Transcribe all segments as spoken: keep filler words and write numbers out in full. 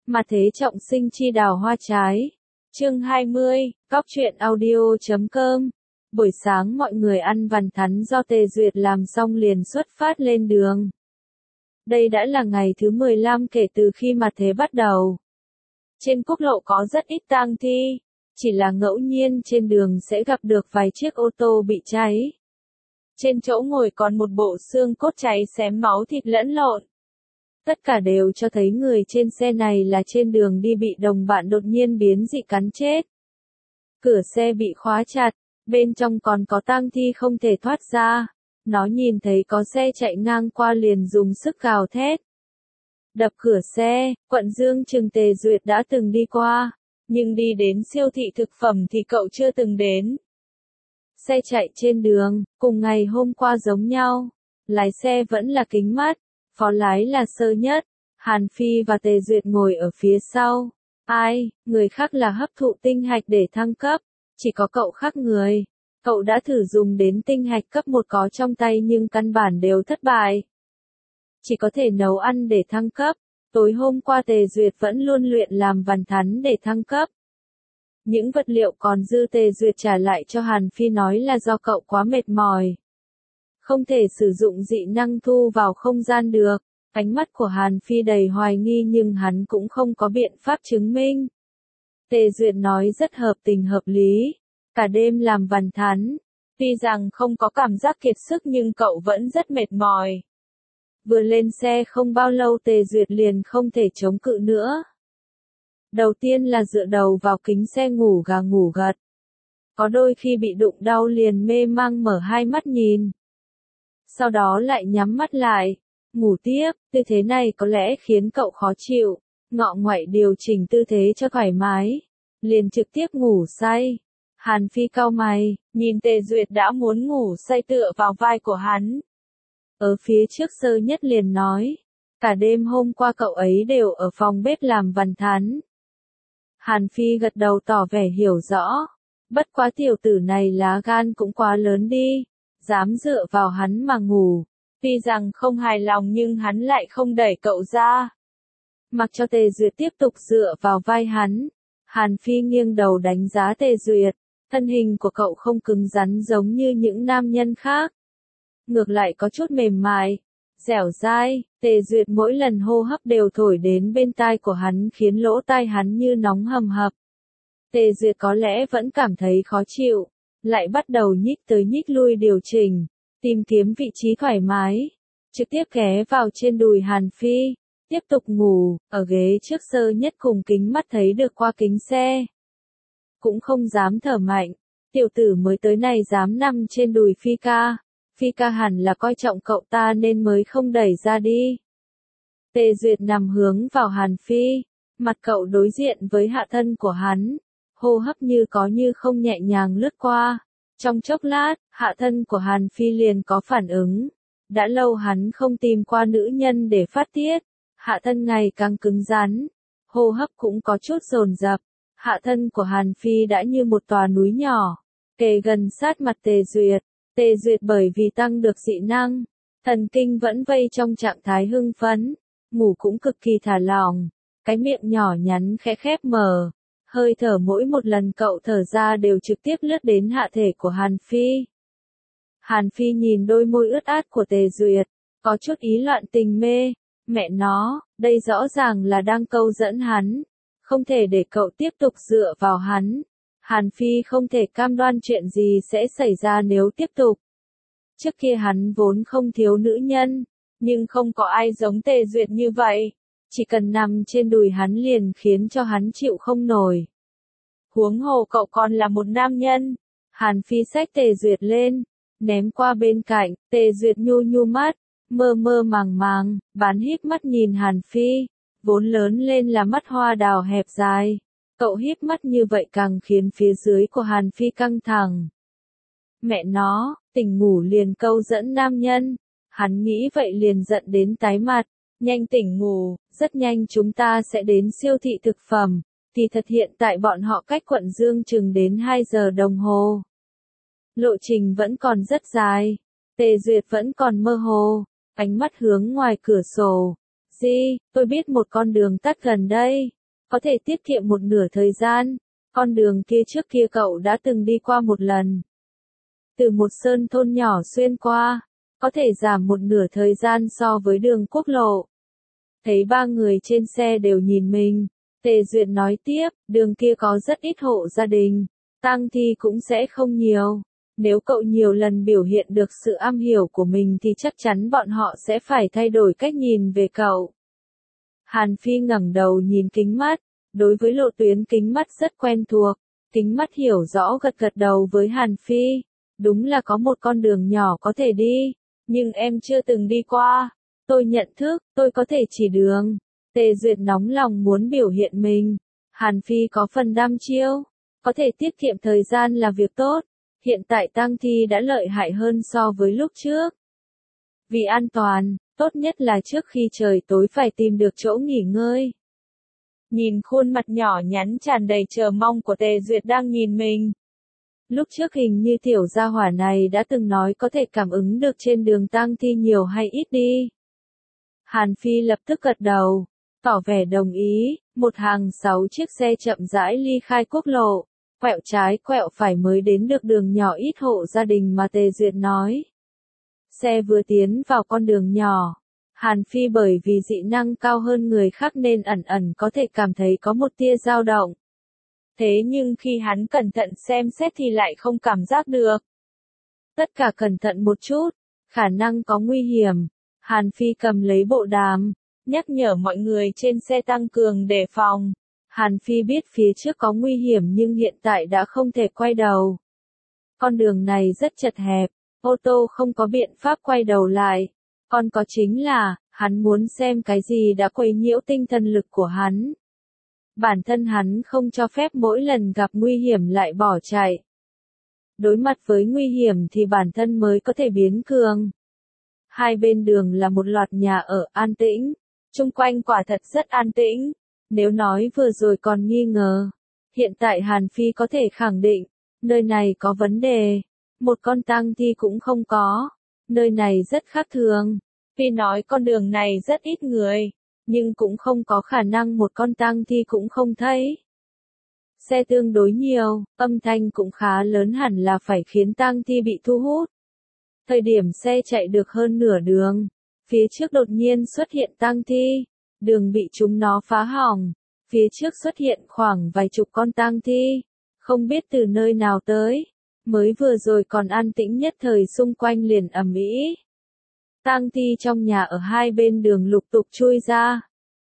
Mà thế trọng sinh chi đào hoa trái. Chương hai mươi, Cóc truyện audio chấm com. Buổi sáng mọi người ăn vằn thắn do Tề Duyệt làm xong liền xuất phát lên đường. Đây đã là ngày thứ mười lăm kể từ khi mà thế bắt đầu. Trên quốc lộ có rất ít tang thi, chỉ là ngẫu nhiên trên đường sẽ gặp được vài chiếc ô tô bị cháy. Trên chỗ ngồi còn một bộ xương cốt cháy xém máu thịt lẫn lộn. Tất cả đều cho thấy người trên xe này là trên đường đi bị đồng bạn đột nhiên biến dị cắn chết. Cửa xe bị khóa chặt, bên trong còn có tang thi không thể thoát ra. Nó nhìn thấy có xe chạy ngang qua liền dùng sức gào thét. Đập cửa xe, quận Dương Trừng Tề Duyệt đã từng đi qua, nhưng đi đến siêu thị thực phẩm thì cậu chưa từng đến. Xe chạy trên đường, cùng ngày hôm qua giống nhau. Lái xe vẫn là Kính Mắt, phó lái là Sơ Nhất, Hàn Phi và Tề Duyệt ngồi ở phía sau. Ai, người khác là hấp thụ tinh hạch để thăng cấp, chỉ có cậu khác người. Cậu đã thử dùng đến tinh hạch cấp một có trong tay nhưng căn bản đều thất bại. Chỉ có thể nấu ăn để thăng cấp. Tối hôm qua Tề Duyệt vẫn luôn luyện làm vằn thắn để thăng cấp. Những vật liệu còn dư Tề Duyệt trả lại cho Hàn Phi nói là do cậu quá mệt mỏi. Không thể sử dụng dị năng thu vào không gian được. Ánh mắt của Hàn Phi đầy hoài nghi nhưng hắn cũng không có biện pháp chứng minh. Tề Duyệt nói rất hợp tình hợp lý. Cả đêm làm vằn thắn. Tuy rằng không có cảm giác kiệt sức nhưng cậu vẫn rất mệt mỏi. Vừa lên xe không bao lâu Tề Duyệt liền không thể chống cự nữa. Đầu tiên là dựa đầu vào kính xe ngủ gà ngủ gật. Có đôi khi bị đụng đau liền mê mang mở hai mắt nhìn. Sau đó lại nhắm mắt lại, ngủ tiếp, tư thế này có lẽ khiến cậu khó chịu. Ngọ ngoại điều chỉnh tư thế cho thoải mái, liền trực tiếp ngủ say. Hàn Phi cau mày, nhìn Tề Duyệt đã muốn ngủ say tựa vào vai của hắn. Ở phía trước Sơ Nhất liền nói, cả đêm hôm qua cậu ấy đều ở phòng bếp làm vằn thắn. Hàn Phi gật đầu tỏ vẻ hiểu rõ, bất quá tiểu tử này lá gan cũng quá lớn đi, dám dựa vào hắn mà ngủ. Tuy rằng không hài lòng nhưng hắn lại không đẩy cậu ra. Mặc cho Tề Duyệt tiếp tục dựa vào vai hắn, Hàn Phi nghiêng đầu đánh giá Tề Duyệt, thân hình của cậu không cứng rắn giống như những nam nhân khác. Ngược lại có chút mềm mại, dẻo dai. Tề Duyệt mỗi lần hô hấp đều thổi đến bên tai của hắn khiến lỗ tai hắn như nóng hầm hập. Tề Duyệt có lẽ vẫn cảm thấy khó chịu, lại bắt đầu nhích tới nhích lui điều chỉnh, tìm kiếm vị trí thoải mái, trực tiếp ghé vào trên đùi Hàn Phi, tiếp tục ngủ, ở ghế trước Sơ Nhất cùng Kính Mắt thấy được qua kính xe. Cũng không dám thở mạnh, tiểu tử mới tới này dám nằm trên đùi Phi ca. Phi ca hẳn là coi trọng cậu ta nên mới không đẩy ra đi. Tề Duyệt nằm hướng vào Hàn Phi, mặt cậu đối diện với hạ thân của hắn, hô hấp như có như không nhẹ nhàng lướt qua. Trong chốc lát, hạ thân của Hàn Phi liền có phản ứng. Đã lâu hắn không tìm qua nữ nhân để phát tiết, hạ thân ngày càng cứng rắn, hô hấp cũng có chút dồn dập. Hạ thân của Hàn Phi đã như một tòa núi nhỏ, kề gần sát mặt Tề Duyệt. Tề Duyệt bởi vì tăng được dị năng, thần kinh vẫn vây trong trạng thái hưng phấn, ngủ cũng cực kỳ thả lỏng, cái miệng nhỏ nhắn khẽ khép mở, hơi thở mỗi một lần cậu thở ra đều trực tiếp lướt đến hạ thể của Hàn Phi. Hàn Phi nhìn đôi môi ướt át của Tề Duyệt, có chút ý loạn tình mê, mẹ nó, đây rõ ràng là đang câu dẫn hắn, không thể để cậu tiếp tục dựa vào hắn. Hàn Phi không thể cam đoan chuyện gì sẽ xảy ra nếu tiếp tục. Trước kia hắn vốn không thiếu nữ nhân, nhưng không có ai giống Tề Duyệt như vậy. Chỉ cần nằm trên đùi hắn liền khiến cho hắn chịu không nổi. Huống hồ cậu còn là một nam nhân. Hàn Phi xách Tề Duyệt lên, ném qua bên cạnh, Tề Duyệt nhu nhu mắt, mơ mơ màng màng, bán híp mắt nhìn Hàn Phi, vốn lớn lên là mắt hoa đào hẹp dài. Cậu híp mắt như vậy càng khiến phía dưới của Hàn Phi căng thẳng. Mẹ nó, tỉnh ngủ liền câu dẫn nam nhân. Hắn nghĩ vậy liền giận đến tái mặt. Nhanh tỉnh ngủ, rất nhanh chúng ta sẽ đến siêu thị thực phẩm. Thì thật hiện tại bọn họ cách quận Dương chừng đến hai giờ đồng hồ. Lộ trình vẫn còn rất dài. Tề Duyệt vẫn còn mơ hồ. Ánh mắt hướng ngoài cửa sổ. Di, tôi biết một con đường tắt gần đây. có thể tiết kiệm một nửa thời gian. Con đường kia trước kia cậu đã từng đi qua một lần. Từ một sơn thôn nhỏ xuyên qua, có thể giảm một nửa thời gian so với đường quốc lộ. Thấy ba người trên xe đều nhìn mình, Tề Duyệt nói tiếp, đường kia có rất ít hộ gia đình, tang thi cũng sẽ không nhiều. Nếu cậu nhiều lần biểu hiện được sự am hiểu của mình thì chắc chắn bọn họ sẽ phải thay đổi cách nhìn về cậu. Hàn Phi ngẩng đầu nhìn kính mắt, đối với lộ tuyến kính mắt rất quen thuộc, kính mắt hiểu rõ gật gật đầu với Hàn Phi, đúng là có một con đường nhỏ có thể đi, nhưng em chưa từng đi qua, tôi nhận thức, tôi có thể chỉ đường. Tề Duyệt nóng lòng muốn biểu hiện mình, Hàn Phi có phần đăm chiêu, có thể tiết kiệm thời gian là việc tốt, hiện tại tang thi đã lợi hại hơn so với lúc trước. Vì an toàn, tốt nhất là trước khi trời tối phải tìm được chỗ nghỉ ngơi. Nhìn khuôn mặt nhỏ nhắn tràn đầy chờ mong của Tề Duyệt đang nhìn mình. Lúc trước hình như tiểu gia hỏa này đã từng nói có thể cảm ứng được trên đường tang thi nhiều hay ít đi. Hàn Phi lập tức gật đầu, tỏ vẻ đồng ý, một hàng sáu chiếc xe chậm rãi ly khai quốc lộ, quẹo trái quẹo phải mới đến được đường nhỏ ít hộ gia đình mà Tề Duyệt nói. Xe vừa tiến vào con đường nhỏ, Hàn Phi bởi vì dị năng cao hơn người khác nên ẩn ẩn có thể cảm thấy có một tia dao động. Thế nhưng khi hắn cẩn thận xem xét thì lại không cảm giác được. Tất cả cẩn thận một chút, khả năng có nguy hiểm. Hàn Phi cầm lấy bộ đàm, nhắc nhở mọi người trên xe tăng cường đề phòng. Hàn Phi biết phía trước có nguy hiểm nhưng hiện tại đã không thể quay đầu. Con đường này rất chật hẹp, ô tô không có biện pháp quay đầu lại. Còn có chính là, hắn muốn xem cái gì đã quấy nhiễu tinh thần lực của hắn. Bản thân hắn không cho phép mỗi lần gặp nguy hiểm lại bỏ chạy. Đối mặt với nguy hiểm thì bản thân mới có thể biến cường. Hai bên đường là một loạt nhà ở an tĩnh, chung quanh quả thật rất an tĩnh. Nếu nói vừa rồi còn nghi ngờ, hiện tại Hàn Phi có thể khẳng định, nơi này có vấn đề, một con tang thi cũng không có, nơi này rất khác thường. Phi nói con đường này rất ít người, nhưng cũng không có khả năng một con tang thi cũng không thấy. Xe tương đối nhiều, âm thanh cũng khá lớn hẳn là phải khiến tang thi bị thu hút. Thời điểm xe chạy được hơn nửa đường, phía trước đột nhiên xuất hiện tang thi, đường bị chúng nó phá hỏng, phía trước xuất hiện khoảng vài chục con tang thi, không biết từ nơi nào tới, mới vừa rồi còn an tĩnh nhất thời xung quanh liền ầm ĩ. Tang thi trong nhà ở hai bên đường lục tục chui ra.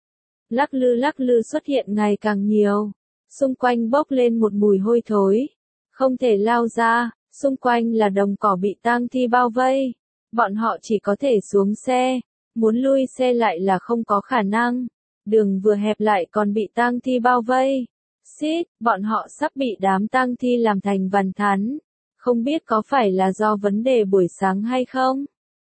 Lắc lư lắc lư xuất hiện ngày càng nhiều, xung quanh bốc lên một mùi hôi thối, không thể lao ra, xung quanh là đồng cỏ bị tang thi bao vây, bọn họ chỉ có thể xuống xe, muốn lui xe lại là không có khả năng, đường vừa hẹp lại còn bị tang thi bao vây. Xít, bọn họ sắp bị đám tang thi làm thành vằn thắn, không biết có phải là do vấn đề buổi sáng hay không?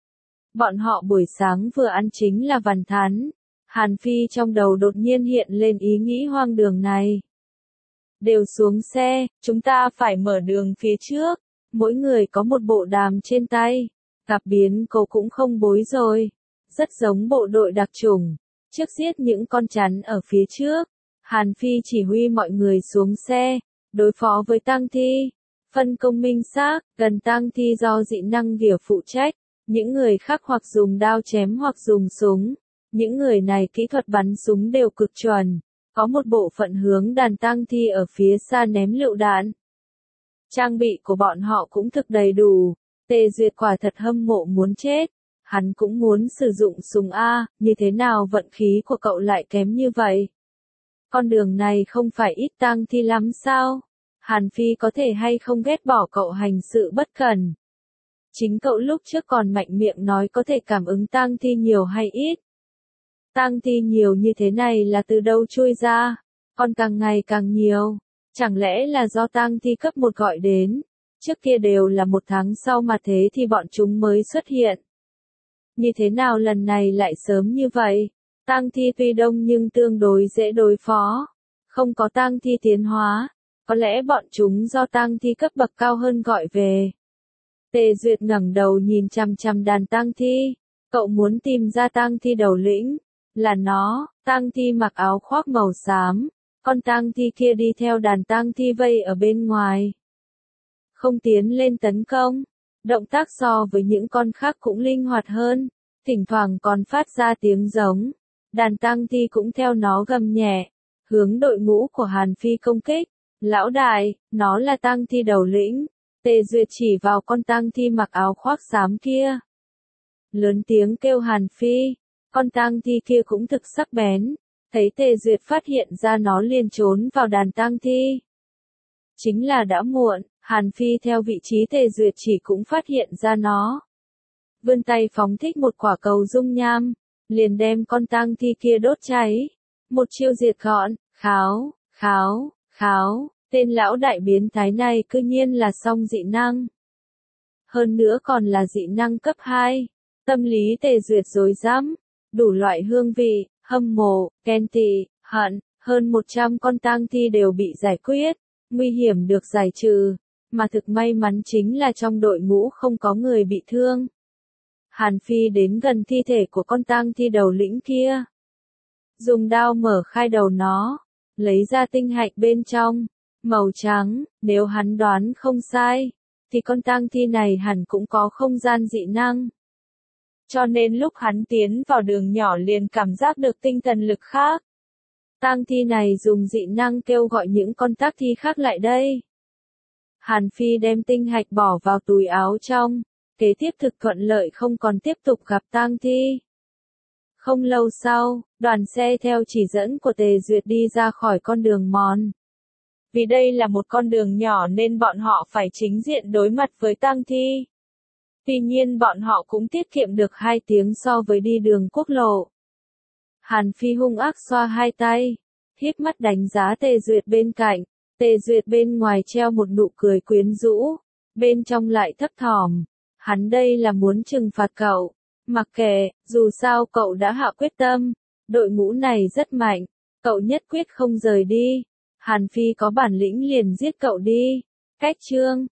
Bọn họ buổi sáng vừa ăn chính là vằn thắn. Hàn Phi trong đầu đột nhiên hiện lên ý nghĩ hoang đường này. Đều xuống xe, chúng ta phải mở đường phía trước, mỗi người có một bộ đàm trên tay, gặp biến cố cũng không bối rồi, rất giống bộ đội đặc chủng, trước giết những con chắn ở phía trước. Hàn Phi chỉ huy mọi người xuống xe, đối phó với tang thi, phân công minh xác, gần tang thi do dị năng ghỉa phụ trách, những người khác hoặc dùng đao chém hoặc dùng súng. Những người này kỹ thuật bắn súng đều cực chuẩn, có một bộ phận hướng đàn tang thi ở phía xa ném lựu đạn. Trang bị của bọn họ cũng thực đầy đủ, Tề Duyệt quả thật hâm mộ muốn chết, hắn cũng muốn sử dụng súng A, như thế nào vận khí của cậu lại kém như vậy? Con đường này không phải ít tang thi lắm sao? Hàn Phi có thể hay không ghét bỏ cậu hành sự bất cẩn? Chính cậu lúc trước còn mạnh miệng nói có thể cảm ứng tang thi nhiều hay ít. Tang thi nhiều như thế này là từ đâu chui ra, còn càng ngày càng nhiều, chẳng lẽ là do tang thi cấp một gọi đến, trước kia đều là một tháng sau mà thế thì bọn chúng mới xuất hiện. Như thế nào lần này lại sớm như vậy, tang thi tuy đông nhưng tương đối dễ đối phó, không có tang thi tiến hóa, có lẽ bọn chúng do tang thi cấp bậc cao hơn gọi về. Tề Duyệt ngẩng đầu nhìn chằm chằm đàn tang thi, cậu muốn tìm ra tang thi đầu lĩnh. Là nó, tang thi mặc áo khoác màu xám, Con tang thi kia đi theo đàn tang thi vây ở bên ngoài. Không tiến lên tấn công. Động tác so với những con khác cũng linh hoạt hơn. Thỉnh thoảng còn phát ra tiếng giống. Đàn tang thi cũng theo nó gầm nhẹ. Hướng đội ngũ của Hàn Phi công kích. Lão đại, nó là tang thi đầu lĩnh. Tề Duyệt chỉ vào con tang thi mặc áo khoác xám kia. Lớn tiếng kêu Hàn Phi. Con tang thi kia cũng thực sắc bén. Thấy Tề Duyệt phát hiện ra nó liền trốn vào đàn tang thi. Chính là đã muộn, Hàn Phi theo vị trí Tề Duyệt chỉ cũng phát hiện ra nó. Vươn tay phóng thích một quả cầu dung nham, liền đem con tang thi kia đốt cháy. Một chiêu diệt gọn, kháo, kháo, kháo, tên lão đại biến thái này cư nhiên là song dị năng. Hơn nữa còn là dị năng cấp hai. Tâm lý Tề Duyệt rối rắm, đủ loại hương vị, hâm mộ, ghen tị, hận, hơn một trăm con tang thi đều bị giải quyết, nguy hiểm được giải trừ, mà thực may mắn chính là trong đội ngũ không có người bị thương. Hàn Phi đến gần thi thể của con tang thi đầu lĩnh kia. Dùng đao mở khai đầu nó, lấy ra tinh hạch bên trong, màu trắng, nếu hắn đoán không sai, thì con tang thi này hẳn cũng có không gian dị năng. Cho nên lúc hắn tiến vào đường nhỏ liền cảm giác được tinh thần lực khác. Tang thi này dùng dị năng kêu gọi những con tang thi khác lại đây. Hàn Phi đem tinh hạch bỏ vào túi áo trong, kế tiếp thực thuận lợi không còn tiếp tục gặp tang thi. Không lâu sau, đoàn xe theo chỉ dẫn của Tề Duyệt đi ra khỏi con đường mòn. Vì đây là một con đường nhỏ nên bọn họ phải chính diện đối mặt với tang thi. Tuy nhiên bọn họ cũng tiết kiệm được hai tiếng so với đi đường quốc lộ. Hàn Phi hung ác xoa hai tay, híp mắt đánh giá Tề Duyệt bên cạnh. Tề Duyệt bên ngoài treo một nụ cười quyến rũ, bên trong lại thấp thỏm. Hắn đây là muốn trừng phạt cậu. Mặc kệ, dù sao cậu đã hạ quyết tâm. Đội ngũ này rất mạnh, cậu nhất quyết không rời đi. Hàn Phi có bản lĩnh liền giết cậu đi. Cách chương